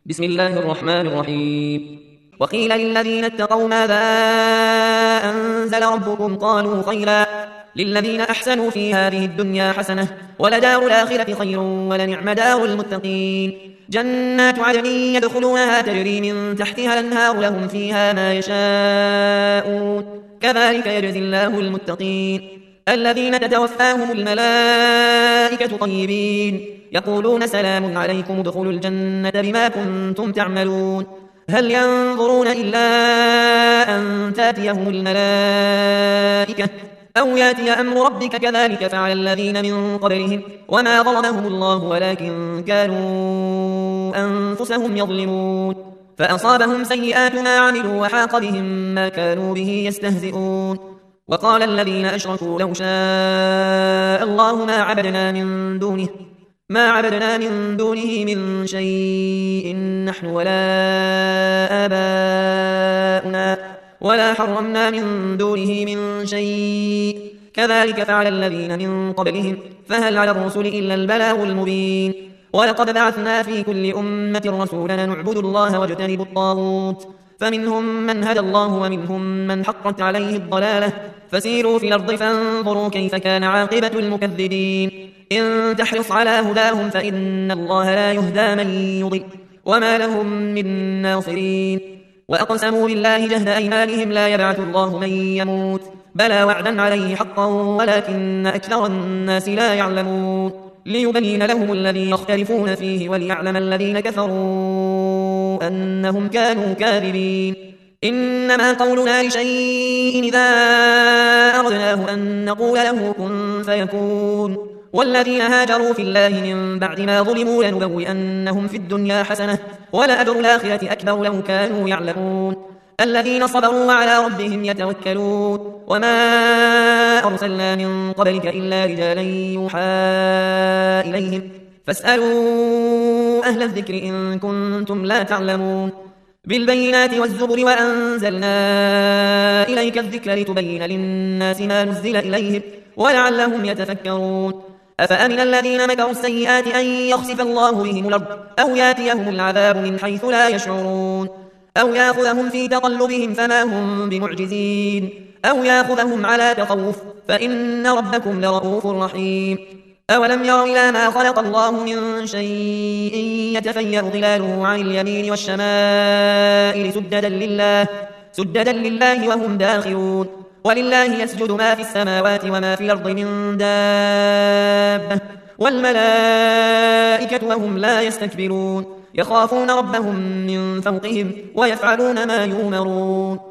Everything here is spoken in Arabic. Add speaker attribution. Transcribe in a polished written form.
Speaker 1: بسم الله الرحمن الرحيم. وقيل للذين اتقوا ماذا أنزل ربكم قالوا خيرا للذين أحسنوا في هذه الدنيا حسنة ولدار الآخرة خير ولنعم دار المتقين. جنات عدن يدخلونها تجري من تحتها الأنهار لهم فيها ما يشاءون كذلك يجزي الله المتقين. الذين تتوفاهم الملائكة طيبين يقولون سلام عليكم ادخلوا الجنة بما كنتم تعملون. هل ينظرون إلا أن تاتيهم الملائكة أو ياتي أمر ربك كذلك فعل الذين من قبلهم وما ظلمهم الله ولكن كانوا أنفسهم يظلمون. فأصابهم سيئات ما عملوا وحاق بهم ما كانوا به يستهزئون. وقال الذين أشركوا لو شاء الله ما عبدنا من دونه من شيء نحن ولا آباؤنا ولا حرمنا من دونه من شيء كذلك فعل الذين من قبلهم فهل على الرسل إلا البلاغ المبين. ولقد بعثنا في كل أمة رسولا نعبد الله واجتنب الطاغوت فمنهم من هدى الله ومنهم من حقت عليه الضلالة فسيروا في الأرض فانظروا كيف كان عاقبة المكذبين. إن تحرص على هداهم فإن الله لا يهدى من يضل وما لهم من ناصرين. وأقسموا بالله جهد أيمانهم لا يبعث الله من يموت بلى وعدا عليه حقا ولكن أكثر الناس لا يعلمون. ليبين لهم الذي يختلفون فيه وليعلم الذين كفروا أنهم كانوا كاذبين. إنما قولنا لشيء إذا أردناه أن نقول له كن فيكون. والذين هاجروا في الله من بعد ما ظلموا لنبوئنهم في الدنيا حسنة ولأجر الآخرة أكبر لو كانوا يعلمون. الذين صبروا وعلى ربهم يتوكلون. وما أرسلنا من قبلك إلا رجالا يوحى إليهم فاسألوا أهل الذكر إن كنتم لا تعلمون. بالبينات والزبر وأنزلنا إليك الذكر لتبين للناس ما نزل إليهم ولعلهم يتفكرون. أفأمن الذين مكروا السيئات أن يخسف الله بهم الأرض أو ياتيهم العذاب من حيث لا يشعرون أو يأخذهم في تقلبهم فما هم بمعجزين أو يأخذهم على تخوف فإن ربكم لرؤوف رحيم. أولم يروا إلى ما خلق الله من شيء يتفيأ ظلاله عن اليمين والشمائل سجدا لله وهم داخرون. ولله يسجد ما في السماوات وما في الأرض من دابة والملائكة وهم لا يستكبرون يخافون ربهم من فوقهم ويفعلون ما يؤمرون.